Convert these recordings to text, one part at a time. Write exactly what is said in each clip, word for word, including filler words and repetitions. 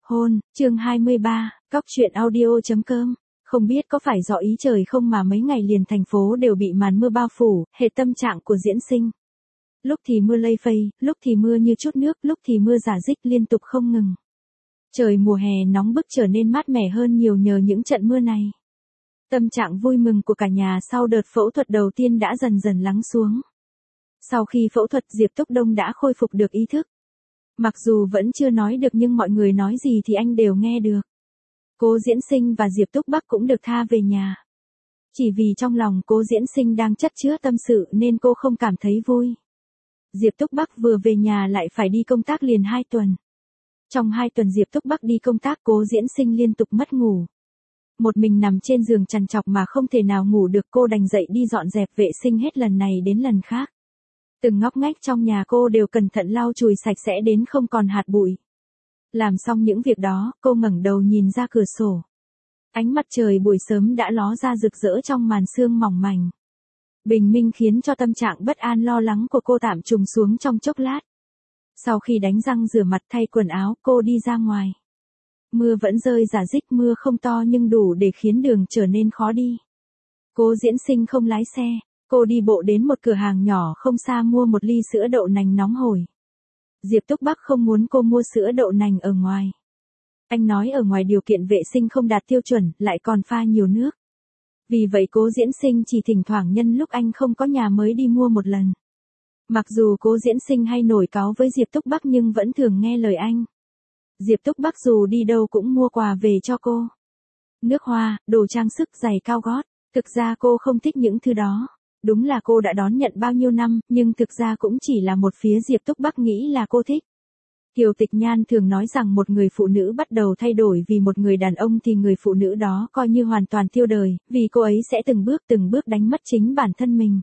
Hôn, chương hai mươi ba, cóc truyện audio.com. Không biết có phải do ý trời không mà mấy ngày liền thành phố đều bị màn mưa bao phủ, hệ tâm trạng của Diễn Sinh. Lúc thì mưa lây phây, lúc thì mưa như chút nước, lúc thì mưa rả rích liên tục không ngừng. Trời mùa hè nóng bức trở nên mát mẻ hơn nhiều nhờ những trận mưa này. Tâm trạng vui mừng của cả nhà sau đợt phẫu thuật đầu tiên đã dần dần lắng xuống. Sau khi phẫu thuật Diệp Túc Đông đã khôi phục được ý thức. Mặc dù vẫn chưa nói được nhưng mọi người nói gì thì anh đều nghe được. Cố Diễn Sinh và Diệp Túc Bắc cũng được tha về nhà. Chỉ vì trong lòng Cố Diễn Sinh đang chất chứa tâm sự nên cô không cảm thấy vui. Diệp Túc Bắc vừa về nhà lại phải đi công tác liền hai tuần. Trong hai tuần Diệp Túc Bắc đi công tác Cố Diễn Sinh liên tục mất ngủ. Một mình nằm trên giường trằn trọc mà không thể nào ngủ được, cô đành dậy đi dọn dẹp vệ sinh hết lần này đến lần khác. Từng ngóc ngách trong nhà cô đều cẩn thận lau chùi sạch sẽ đến không còn hạt bụi. Làm xong những việc đó, cô ngẩng đầu nhìn ra cửa sổ. Ánh mặt trời buổi sớm đã ló ra rực rỡ trong màn sương mỏng manh. Bình minh khiến cho tâm trạng bất an lo lắng của cô tạm trùng xuống trong chốc lát. Sau khi đánh răng rửa mặt thay quần áo, cô đi ra ngoài. Mưa vẫn rơi rả rích, mưa không to nhưng đủ để khiến đường trở nên khó đi. Cố Diễn Sinh không lái xe. Cô đi bộ đến một cửa hàng nhỏ không xa mua một ly sữa đậu nành nóng hổi. Diệp Túc Bắc không muốn cô mua sữa đậu nành ở ngoài. Anh nói ở ngoài điều kiện vệ sinh không đạt tiêu chuẩn, lại còn pha nhiều nước. Vì vậy Cố Diễn Sinh chỉ thỉnh thoảng nhân lúc anh không có nhà mới đi mua một lần. Mặc dù Cố Diễn Sinh hay nổi cáu với Diệp Túc Bắc nhưng vẫn thường nghe lời anh. Diệp Túc Bắc dù đi đâu cũng mua quà về cho cô. Nước hoa, đồ trang sức, giày cao gót. Thực ra cô không thích những thứ đó. Đúng là cô đã đón nhận bao nhiêu năm, nhưng thực ra cũng chỉ là một phía Diệp Túc Bắc nghĩ là cô thích. Kiều Tịch Nhan thường nói rằng một người phụ nữ bắt đầu thay đổi vì một người đàn ông thì người phụ nữ đó coi như hoàn toàn tiêu đời, vì cô ấy sẽ từng bước từng bước đánh mất chính bản thân mình.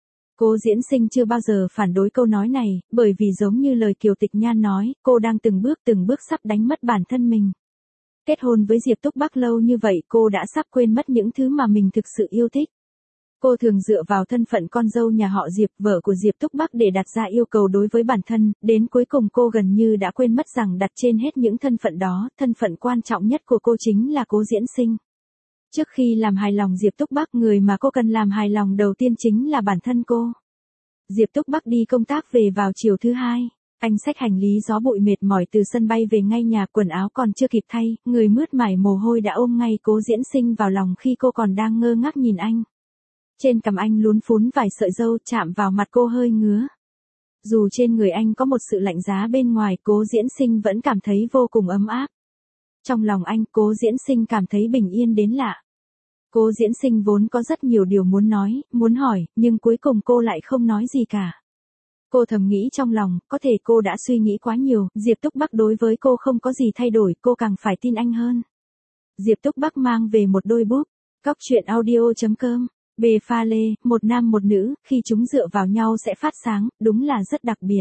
Cố Diễn Sinh chưa bao giờ phản đối câu nói này, bởi vì giống như lời Kiều Tịch Nhan nói, cô đang từng bước từng bước sắp đánh mất bản thân mình. Kết hôn với Diệp Túc Bắc lâu như vậy cô đã sắp quên mất những thứ mà mình thực sự yêu thích. Cô thường dựa vào thân phận con dâu nhà họ Diệp, vợ của Diệp Túc Bắc để đặt ra yêu cầu đối với bản thân, đến cuối cùng cô gần như đã quên mất rằng đặt trên hết những thân phận đó, thân phận quan trọng nhất của cô chính là Cố Diễn Sinh. Trước khi làm hài lòng Diệp Túc Bắc, người mà cô cần làm hài lòng đầu tiên chính là bản thân cô. Diệp Túc Bắc đi công tác về vào chiều thứ hai. Anh xách hành lý gió bụi mệt mỏi từ sân bay về ngay nhà, quần áo còn chưa kịp thay, người mướt mải mồ hôi đã ôm ngay Cố Diễn Sinh vào lòng khi cô còn đang ngơ ngác nhìn anh. Trên cằm anh lún phún vài sợi râu, chạm vào mặt cô hơi ngứa. Dù trên người anh có một sự lạnh giá bên ngoài, Cố Diễn Sinh vẫn cảm thấy vô cùng ấm áp. Trong lòng anh, Cố Diễn Sinh cảm thấy bình yên đến lạ. Cố Diễn Sinh vốn có rất nhiều điều muốn nói, muốn hỏi, nhưng cuối cùng cô lại không nói gì cả. Cô thầm nghĩ trong lòng, có thể cô đã suy nghĩ quá nhiều, Diệp Túc Bắc đối với cô không có gì thay đổi, cô càng phải tin anh hơn. Diệp Túc Bắc mang về một đôi búp, cóc truyện audio.com. Bề pha lê, một nam một nữ, khi chúng dựa vào nhau sẽ phát sáng, đúng là rất đặc biệt.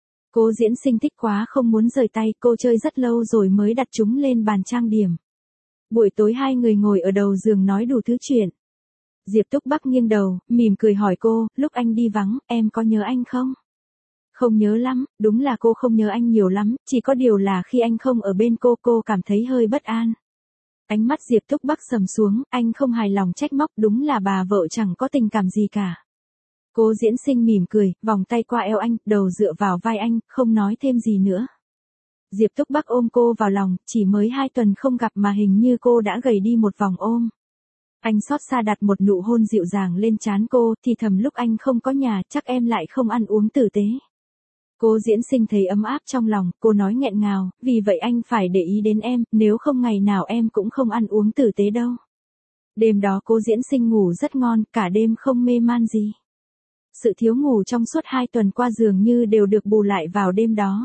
Cố Diễn Sinh thích quá không muốn rời tay, cô chơi rất lâu rồi mới đặt chúng lên bàn trang điểm. Buổi tối hai người ngồi ở đầu giường nói đủ thứ chuyện. Diệp Túc Bắc nghiêng đầu, mỉm cười hỏi cô, lúc anh đi vắng, em có nhớ anh không? Không nhớ lắm, đúng là cô không nhớ anh nhiều lắm, chỉ có điều là khi anh không ở bên cô, cô cảm thấy hơi bất an. Ánh mắt Diệp Túc Bắc sầm xuống, anh không hài lòng trách móc, đúng là bà vợ chẳng có tình cảm gì cả. Cố Diễn Sinh mỉm cười, vòng tay qua eo anh, đầu dựa vào vai anh, không nói thêm gì nữa. Diệp Túc Bắc ôm cô vào lòng, chỉ mới hai tuần không gặp mà hình như cô đã gầy đi một vòng ôm. Anh xót xa đặt một nụ hôn dịu dàng lên trán cô, thì thầm lúc anh không có nhà, chắc em lại không ăn uống tử tế. Cố Diễn Sinh thấy ấm áp trong lòng, cô nói nghẹn ngào, vì vậy anh phải để ý đến em, nếu không ngày nào em cũng không ăn uống tử tế đâu. Đêm đó Cố Diễn Sinh ngủ rất ngon, cả đêm không mê man gì. Sự thiếu ngủ trong suốt hai tuần qua dường như đều được bù lại vào đêm đó.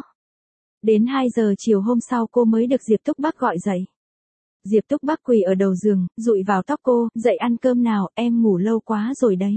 Đến hai giờ chiều hôm sau cô mới được Diệp Túc Bắc gọi dậy. Diệp Túc Bắc quỳ ở đầu giường, dụi vào tóc cô, dậy ăn cơm nào, em ngủ lâu quá rồi đấy.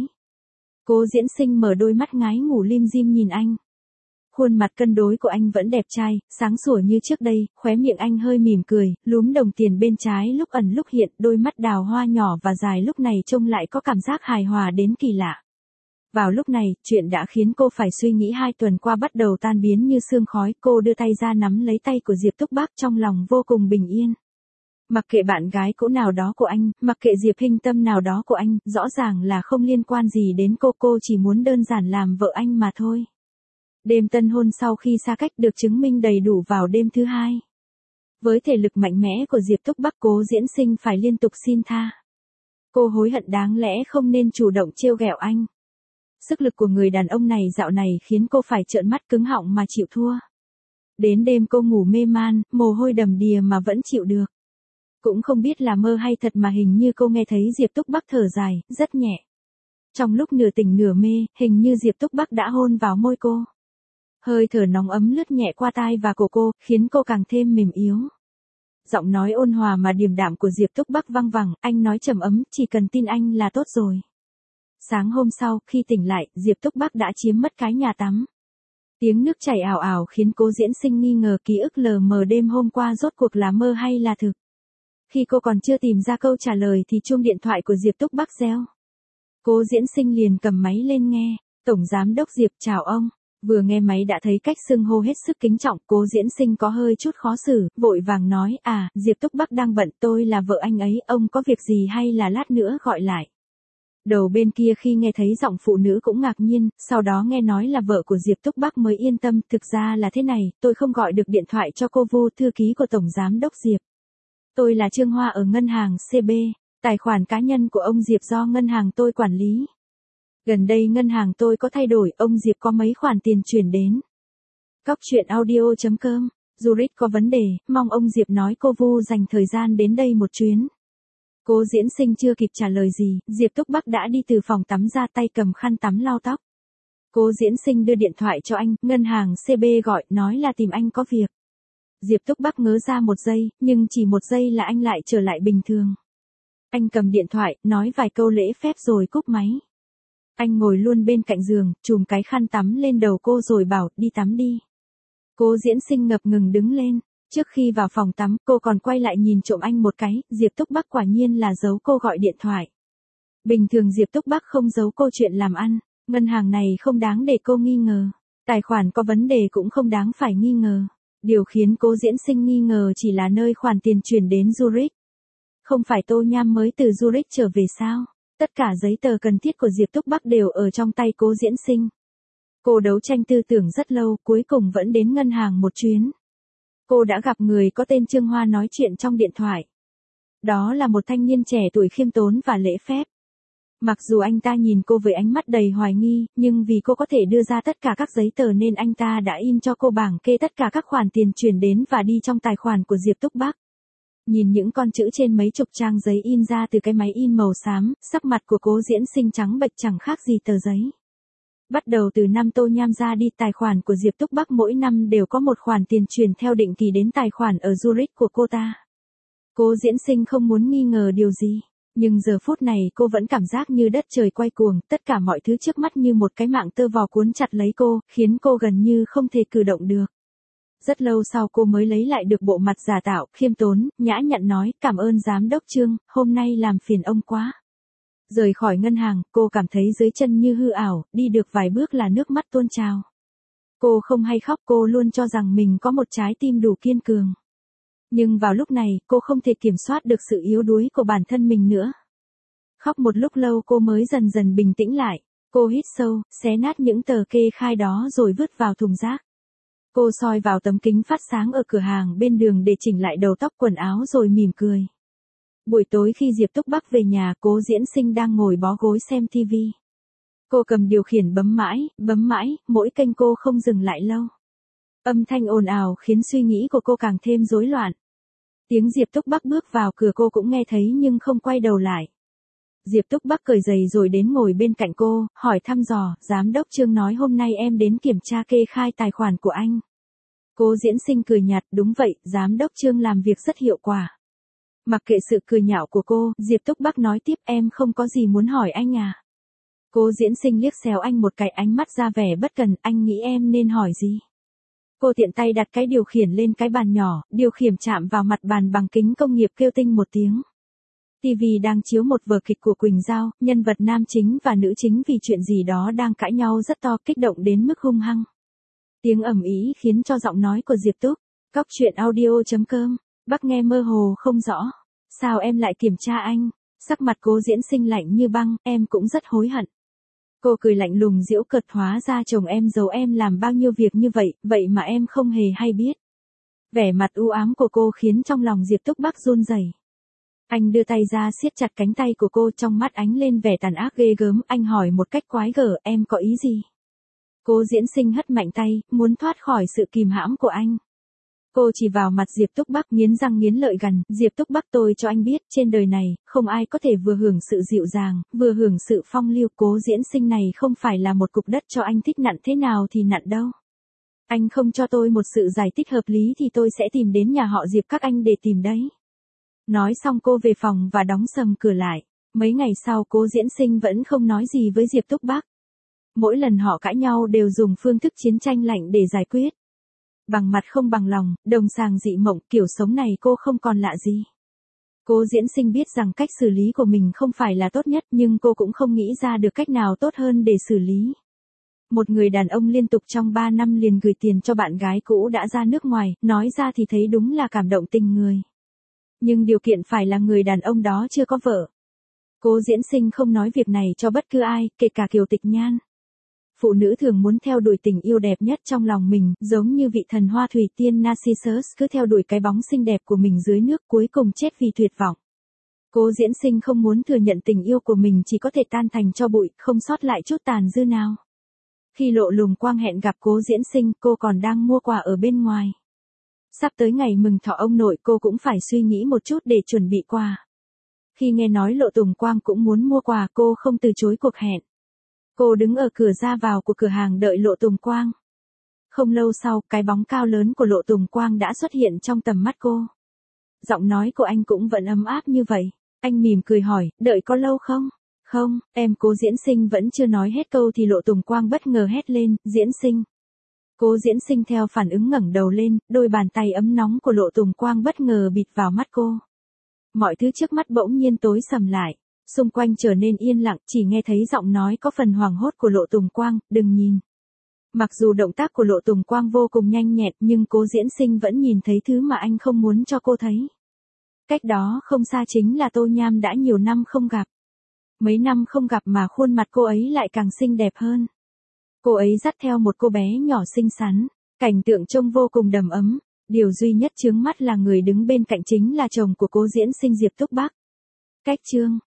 Cố Diễn Sinh mở đôi mắt ngái ngủ lim dim nhìn anh. Khuôn mặt cân đối của anh vẫn đẹp trai, sáng sủa như trước đây, khóe miệng anh hơi mỉm cười, lúm đồng tiền bên trái lúc ẩn lúc hiện, đôi mắt đào hoa nhỏ và dài lúc này trông lại có cảm giác hài hòa đến kỳ lạ. Vào lúc này, chuyện đã khiến cô phải suy nghĩ hai tuần qua bắt đầu tan biến như sương khói. Cô đưa tay ra nắm lấy tay của Diệp Túc Bắc trong lòng vô cùng bình yên. Mặc kệ bạn gái cũ nào đó của anh, mặc kệ Diệp Hinh Tâm nào đó của anh, rõ ràng là không liên quan gì đến cô. Cô chỉ muốn đơn giản làm vợ anh mà thôi. Đêm tân hôn sau khi xa cách được chứng minh đầy đủ vào đêm thứ hai. Với thể lực mạnh mẽ của Diệp Túc Bắc, Cố Diễn Sinh phải liên tục xin tha. Cô hối hận đáng lẽ không nên chủ động trêu ghẹo anh. Sức lực của người đàn ông này dạo này khiến cô phải trợn mắt cứng họng mà chịu thua. Đến đêm cô ngủ mê man, mồ hôi đầm đìa mà vẫn chịu được. Cũng không biết là mơ hay thật mà hình như cô nghe thấy Diệp Túc Bắc thở dài, rất nhẹ. Trong lúc nửa tỉnh nửa mê, hình như Diệp Túc Bắc đã hôn vào môi cô. Hơi thở nóng ấm lướt nhẹ qua tai và cổ cô, khiến cô càng thêm mềm yếu. Giọng nói ôn hòa mà điềm đạm của Diệp Túc Bắc vang vẳng, anh nói trầm ấm, chỉ cần tin anh là tốt rồi. Sáng hôm sau, khi tỉnh lại, Diệp Túc Bắc đã chiếm mất cái nhà tắm. Tiếng nước chảy ào ào khiến Cố Diễn Sinh nghi ngờ ký ức lờ mờ đêm hôm qua rốt cuộc là mơ hay là thực. Khi cô còn chưa tìm ra câu trả lời thì chuông điện thoại của Diệp Túc Bắc reo. Cố Diễn Sinh liền cầm máy lên nghe. Tổng Giám đốc Diệp, chào ông. Vừa nghe máy đã thấy cách xưng hô hết sức kính trọng. Cố Diễn Sinh có hơi chút khó xử, vội vàng nói, à, Diệp Túc Bắc đang bận, tôi là vợ anh ấy, ông có việc gì hay là lát nữa gọi lại. Đầu bên kia khi nghe thấy giọng phụ nữ cũng ngạc nhiên, sau đó nghe nói là vợ của Diệp Túc Bắc mới yên tâm. Thực ra là thế này, tôi không gọi được điện thoại cho cô Vu, thư ký của Tổng Giám đốc Diệp. Tôi là Trương Hoa ở ngân hàng xê bê, tài khoản cá nhân của ông Diệp do ngân hàng tôi quản lý. Gần đây ngân hàng tôi có thay đổi, ông Diệp có mấy khoản tiền chuyển đến. Cóc truyện audio chấm com, Zurich có vấn đề, mong ông Diệp nói cô Vu dành thời gian đến đây một chuyến. Cố Diễn Sinh chưa kịp trả lời gì, Diệp Túc Bắc đã đi từ phòng tắm ra, tay cầm khăn tắm lau tóc. Cố Diễn Sinh đưa điện thoại cho anh, ngân hàng xê bê gọi, nói là tìm anh có việc. Diệp Túc Bắc ngớ ra một giây, nhưng chỉ một giây là anh lại trở lại bình thường. Anh cầm điện thoại, nói vài câu lễ phép rồi cúp máy. Anh ngồi luôn bên cạnh giường, chùm cái khăn tắm lên đầu cô rồi bảo, đi tắm đi. Cố Diễn Sinh ngập ngừng đứng lên. Trước khi vào phòng tắm, cô còn quay lại nhìn trộm anh một cái, Diệp Túc Bắc quả nhiên là giấu cô gọi điện thoại. Bình thường Diệp Túc Bắc không giấu cô chuyện làm ăn, ngân hàng này không đáng để cô nghi ngờ. Tài khoản có vấn đề cũng không đáng phải nghi ngờ. Điều khiến Cố Diễn Sinh nghi ngờ chỉ là nơi khoản tiền chuyển đến Zurich. Không phải Tô Nham mới từ Zurich trở về sao? Tất cả giấy tờ cần thiết của Diệp Túc Bắc đều ở trong tay Cố Diễn Sinh. Cô đấu tranh tư tưởng rất lâu, cuối cùng vẫn đến ngân hàng một chuyến. Cô đã gặp người có tên Trương Hoa nói chuyện trong điện thoại. Đó là một thanh niên trẻ tuổi khiêm tốn và lễ phép. Mặc dù anh ta nhìn cô với ánh mắt đầy hoài nghi, nhưng vì cô có thể đưa ra tất cả các giấy tờ nên anh ta đã in cho cô bảng kê tất cả các khoản tiền chuyển đến và đi trong tài khoản của Diệp Túc Bắc. Nhìn những con chữ trên mấy chục trang giấy in ra từ cái máy in màu xám, sắc mặt của Cố Diễn Sinh trắng bệch chẳng khác gì tờ giấy. Bắt đầu từ năm Tô Nham ra đi, tài khoản của Diệp Túc Bắc mỗi năm đều có một khoản tiền chuyển theo định kỳ đến tài khoản ở Zurich của cô ta. Cố Diễn Sinh không muốn nghi ngờ điều gì, nhưng giờ phút này cô vẫn cảm giác như đất trời quay cuồng, tất cả mọi thứ trước mắt như một cái mạng tơ vò cuốn chặt lấy cô, khiến cô gần như không thể cử động được. Rất lâu sau cô mới lấy lại được bộ mặt giả tạo, khiêm tốn, nhã nhặn nói, cảm ơn Giám đốc Trương, hôm nay làm phiền ông quá. Rời khỏi ngân hàng, cô cảm thấy dưới chân như hư ảo, đi được vài bước là nước mắt tuôn trào. Cô không hay khóc, cô luôn cho rằng mình có một trái tim đủ kiên cường. Nhưng vào lúc này, cô không thể kiểm soát được sự yếu đuối của bản thân mình nữa. Khóc một lúc lâu cô mới dần dần bình tĩnh lại. Cô hít sâu, xé nát những tờ kê khai đó rồi vứt vào thùng rác. Cô soi vào tấm kính phát sáng ở cửa hàng bên đường để chỉnh lại đầu tóc quần áo rồi mỉm cười. Buổi tối khi Diệp Túc Bắc về nhà, Cố Diễn Sinh đang ngồi bó gối xem tivi. Cô cầm điều khiển bấm mãi, bấm mãi, mỗi kênh cô không dừng lại lâu. Âm thanh ồn ào khiến suy nghĩ của cô càng thêm rối loạn. Tiếng Diệp Túc Bắc bước vào cửa cô cũng nghe thấy nhưng không quay đầu lại. Diệp Túc Bắc cởi giày rồi đến ngồi bên cạnh cô, hỏi thăm dò, Giám đốc Trương nói hôm nay em đến kiểm tra kê khai tài khoản của anh. Cố Diễn Sinh cười nhạt, đúng vậy, Giám đốc Trương làm việc rất hiệu quả. Mặc kệ sự cười nhạo của cô, Diệp Túc Bắc nói tiếp, em không có gì muốn hỏi anh à. Cố Diễn Sinh liếc xéo anh một cái, ánh mắt ra vẻ bất cần, anh nghĩ em nên hỏi gì. Cô tiện tay đặt cái điều khiển lên cái bàn nhỏ, điều khiển chạm vào mặt bàn bằng kính công nghiệp kêu tinh một tiếng. ti vi đang chiếu một vở kịch của Quỳnh Giao, nhân vật nam chính và nữ chính vì chuyện gì đó đang cãi nhau rất to, kích động đến mức hung hăng. Tiếng ầm ĩ khiến cho giọng nói của Diệp Túc, cóc truyện audio chấm com, Bắc nghe mơ hồ không rõ. Sao em lại kiểm tra anh? Sắc mặt Cố Diễn Sinh lạnh như băng, em cũng rất hối hận. Cô cười lạnh lùng giễu cợt, hóa ra chồng em giấu em làm bao nhiêu việc như vậy, vậy mà em không hề hay biết. Vẻ mặt u ám của cô khiến trong lòng Diệp Túc Bắc run rẩy. Anh đưa tay ra siết chặt cánh tay của cô, trong mắt ánh lên vẻ tàn ác ghê gớm, anh hỏi một cách quái gở, em có ý gì? Cố Diễn Sinh hất mạnh tay, muốn thoát khỏi sự kìm hãm của anh. Cô chỉ vào mặt Diệp Túc Bắc, nghiến răng nghiến lợi gằn, Diệp Túc Bắc, tôi cho anh biết, trên đời này, không ai có thể vừa hưởng sự dịu dàng, vừa hưởng sự phong lưu. Cố Diễn Sinh này không phải là một cục đất cho anh thích nặn thế nào thì nặn đâu. Anh không cho tôi một sự giải thích hợp lý thì tôi sẽ tìm đến nhà họ Diệp các anh để tìm đấy. Nói xong cô về phòng và đóng sầm cửa lại. Mấy ngày sau Cố Diễn Sinh vẫn không nói gì với Diệp Túc Bắc. Mỗi lần họ cãi nhau đều dùng phương thức chiến tranh lạnh để giải quyết. Bằng mặt không bằng lòng, đồng sàng dị mộng, kiểu sống này cô không còn lạ gì. Cố Diễn Sinh biết rằng cách xử lý của mình không phải là tốt nhất, nhưng cô cũng không nghĩ ra được cách nào tốt hơn để xử lý. Một người đàn ông liên tục trong ba năm liền gửi tiền cho bạn gái cũ đã ra nước ngoài, nói ra thì thấy đúng là cảm động tình người. Nhưng điều kiện phải là người đàn ông đó chưa có vợ. Cố Diễn Sinh không nói việc này cho bất cứ ai, kể cả Kiều Tịch Nhan. Phụ nữ thường muốn theo đuổi tình yêu đẹp nhất trong lòng mình, giống như vị thần hoa thủy tiên Narcissus cứ theo đuổi cái bóng xinh đẹp của mình dưới nước, cuối cùng chết vì tuyệt vọng. Cố Diễn Sinh không muốn thừa nhận tình yêu của mình chỉ có thể tan thành tro bụi, không sót lại chút tàn dư nào. Khi Lộ Lùng Quang hẹn gặp Cố Diễn Sinh, cô còn đang mua quà ở bên ngoài. Sắp tới ngày mừng thọ ông nội, cô cũng phải suy nghĩ một chút để chuẩn bị quà. Khi nghe nói Lộ Tùng Quang cũng muốn mua quà, cô không từ chối cuộc hẹn. Cô đứng ở cửa ra vào của cửa hàng đợi Lộ Tùng Quang. Không lâu sau, cái bóng cao lớn của Lộ Tùng Quang đã xuất hiện trong tầm mắt cô. Giọng nói của anh cũng vẫn ấm áp như vậy. Anh mỉm cười hỏi, đợi có lâu không? Không, em. Cố Diễn Sinh vẫn chưa nói hết câu thì Lộ Tùng Quang bất ngờ hét lên, Diễn Sinh. Cố Diễn Sinh theo phản ứng ngẩng đầu lên, đôi bàn tay ấm nóng của Lộ Tùng Quang bất ngờ bịt vào mắt cô. Mọi thứ trước mắt bỗng nhiên tối sầm lại. Xung quanh trở nên yên lặng, chỉ nghe thấy giọng nói có phần hoảng hốt của Lộ Tùng Quang, đừng nhìn. Mặc dù động tác của Lộ Tùng Quang vô cùng nhanh nhẹn, nhưng Cố Diễn Sinh vẫn nhìn thấy thứ mà anh không muốn cho cô thấy. Cách đó không xa chính là Tô Nham đã nhiều năm không gặp. Mấy năm không gặp mà khuôn mặt cô ấy lại càng xinh đẹp hơn. Cô ấy dắt theo một cô bé nhỏ xinh xắn, cảnh tượng trông vô cùng đầm ấm. Điều duy nhất chướng mắt là người đứng bên cạnh chính là chồng của Cố Diễn Sinh, Diệp Túc Bắc. Cách chương